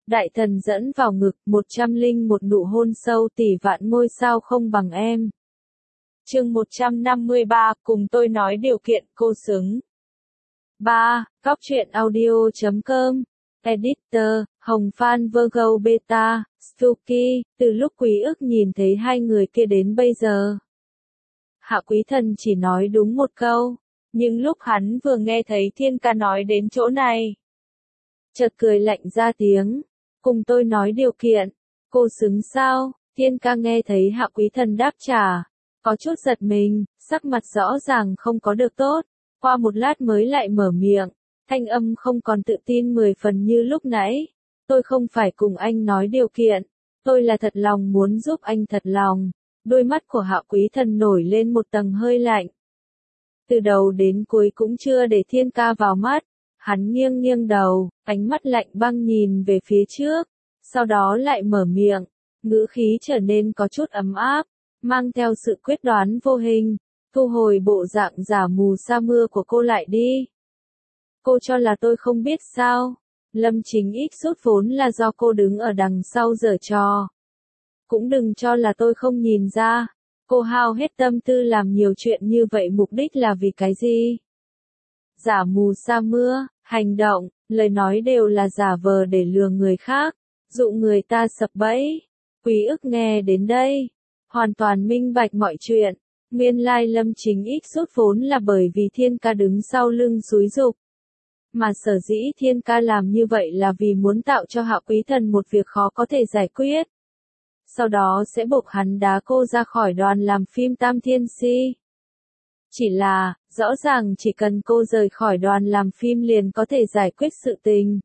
Đại thần dẫn vào ngực, 101 nụ hôn sâu tỷ vạn ngôi sao không bằng em. Chương 153, cùng tôi nói điều kiện, cô xứng. 3. Cóc truyện audio.com. Editor, Hồng Phan Virgo Beta, Stuky, từ lúc Quý Ức nhìn thấy hai người kia đến bây giờ. Hạ Quý Thần chỉ nói đúng một câu, nhưng lúc hắn vừa nghe thấy Thiên Ca nói đến chỗ này, chợt cười lạnh ra tiếng, cùng tôi nói điều kiện, cô xứng sao? Thiên Ca nghe thấy Hạ Quý Thần đáp trả, có chút giật mình, sắc mặt rõ ràng không có được tốt, qua một lát mới lại mở miệng, thanh âm không còn tự tin 10 phần như lúc nãy, tôi không phải cùng anh nói điều kiện, tôi là thật lòng muốn giúp anh thật lòng. Đôi mắt của Hạ Quý Thần nổi lên một tầng hơi lạnh. Từ đầu đến cuối cũng chưa để Thiên Ca vào mắt, hắn nghiêng nghiêng đầu, ánh mắt lạnh băng nhìn về phía trước, sau đó lại mở miệng, ngữ khí trở nên có chút ấm áp, mang theo sự quyết đoán vô hình, thu hồi bộ dạng giả mù sa mưa của cô lại đi. Cô cho là tôi không biết sao? Lâm Chính Ích rút vốn là do cô đứng ở đằng sau giở trò. Cũng đừng cho là tôi không nhìn ra, cô hao hết tâm tư làm nhiều chuyện như vậy mục đích là vì cái gì? Giả mù sa mưa, hành động, lời nói đều là giả vờ để lừa người khác, dụ người ta sập bẫy. Quý Ức nghe đến đây, hoàn toàn minh bạch mọi chuyện, nguyên lai Lâm Chính Ích rút vốn là bởi vì Thiên Ca đứng sau lưng xúi giục. Mà sở dĩ Thiên Ca làm như vậy là vì muốn tạo cho Hạ Quý Thần một việc khó có thể giải quyết. Sau đó sẽ buộc hắn đá cô ra khỏi đoàn làm phim Tam Thiên Si. Chỉ là, rõ ràng chỉ cần cô rời khỏi đoàn làm phim liền có thể giải quyết sự tình.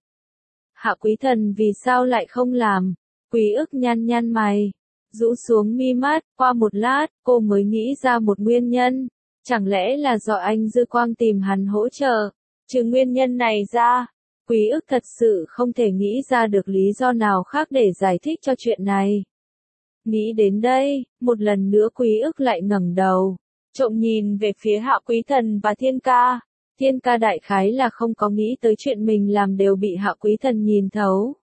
Hạ Quý Thần vì sao lại không làm? Quý Ức nhăn nhăn mày, rũ xuống mi mắt, qua một lát, cô mới nghĩ ra một nguyên nhân. Chẳng lẽ là do anh Dư Quang tìm hắn hỗ trợ? Trừ nguyên nhân này ra, Quý Ức thật sự không thể nghĩ ra được lý do nào khác để giải thích cho chuyện này. Nghĩ đến đây, một lần nữa Quý Ức lại ngẩng đầu, trộm nhìn về phía Hạ Quý Thần và Thiên Ca. Thiên Ca đại khái là không có nghĩ tới chuyện mình làm đều bị Hạ Quý Thần nhìn thấu.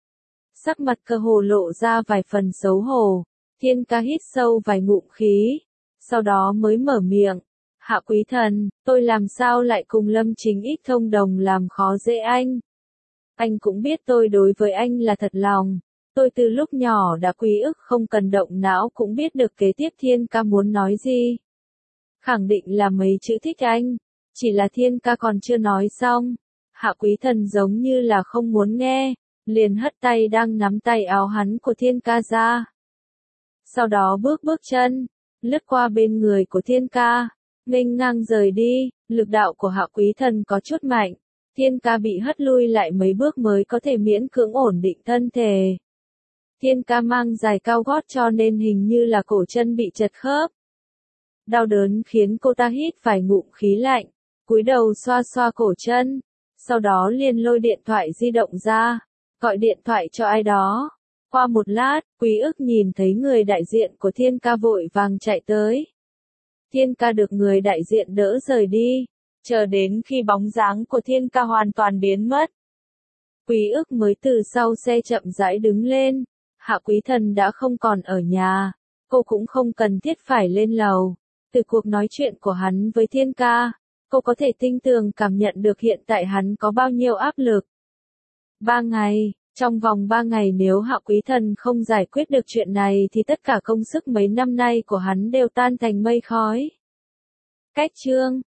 Sắc mặt cơ hồ lộ ra vài phần xấu hổ, Thiên Ca hít sâu vài ngụm khí, sau đó mới mở miệng. Hạ Quý Thần, tôi làm sao lại cùng Lâm Chính Ích thông đồng làm khó dễ anh? Anh cũng biết tôi đối với anh là thật lòng. Tôi từ lúc nhỏ đã Quý Ức không cần động não cũng biết được kế tiếp Thiên Ca muốn nói gì. Khẳng định là mấy chữ thích anh. Chỉ là Thiên Ca còn chưa nói xong. Hạ Quý Thần giống như là không muốn nghe. Liền hất tay đang nắm tay áo hắn của Thiên Ca ra. Sau đó bước chân. Lướt qua bên người của Thiên Ca. Nghênh ngang rời đi. Lực đạo của Hạ Quý Thần có chút mạnh. Thiên Ca bị hất lui lại mấy bước mới có thể miễn cưỡng ổn định thân thể. Thiên Ca mang giày cao gót cho nên hình như là cổ chân bị chật khớp. Đau đớn khiến cô ta hít vài ngụm khí lạnh, cúi đầu xoa xoa cổ chân, sau đó liền lôi điện thoại di động ra, gọi điện thoại cho ai đó. Qua một lát, Quý Ức nhìn thấy người đại diện của Thiên Ca vội vàng chạy tới. Thiên Ca được người đại diện đỡ rời đi, chờ đến khi bóng dáng của Thiên Ca hoàn toàn biến mất. Quý Ức mới từ sau xe chậm rãi đứng lên. Hạ Quý Thần đã không còn ở nhà, cô cũng không cần thiết phải lên lầu. Từ cuộc nói chuyện của hắn với Thiên Ca, cô có thể tinh tường cảm nhận được hiện tại hắn có bao nhiêu áp lực. 3 ngày, trong vòng 3 ngày nếu Hạ Quý Thần không giải quyết được chuyện này thì tất cả công sức mấy năm nay của hắn đều tan thành mây khói. Cách chương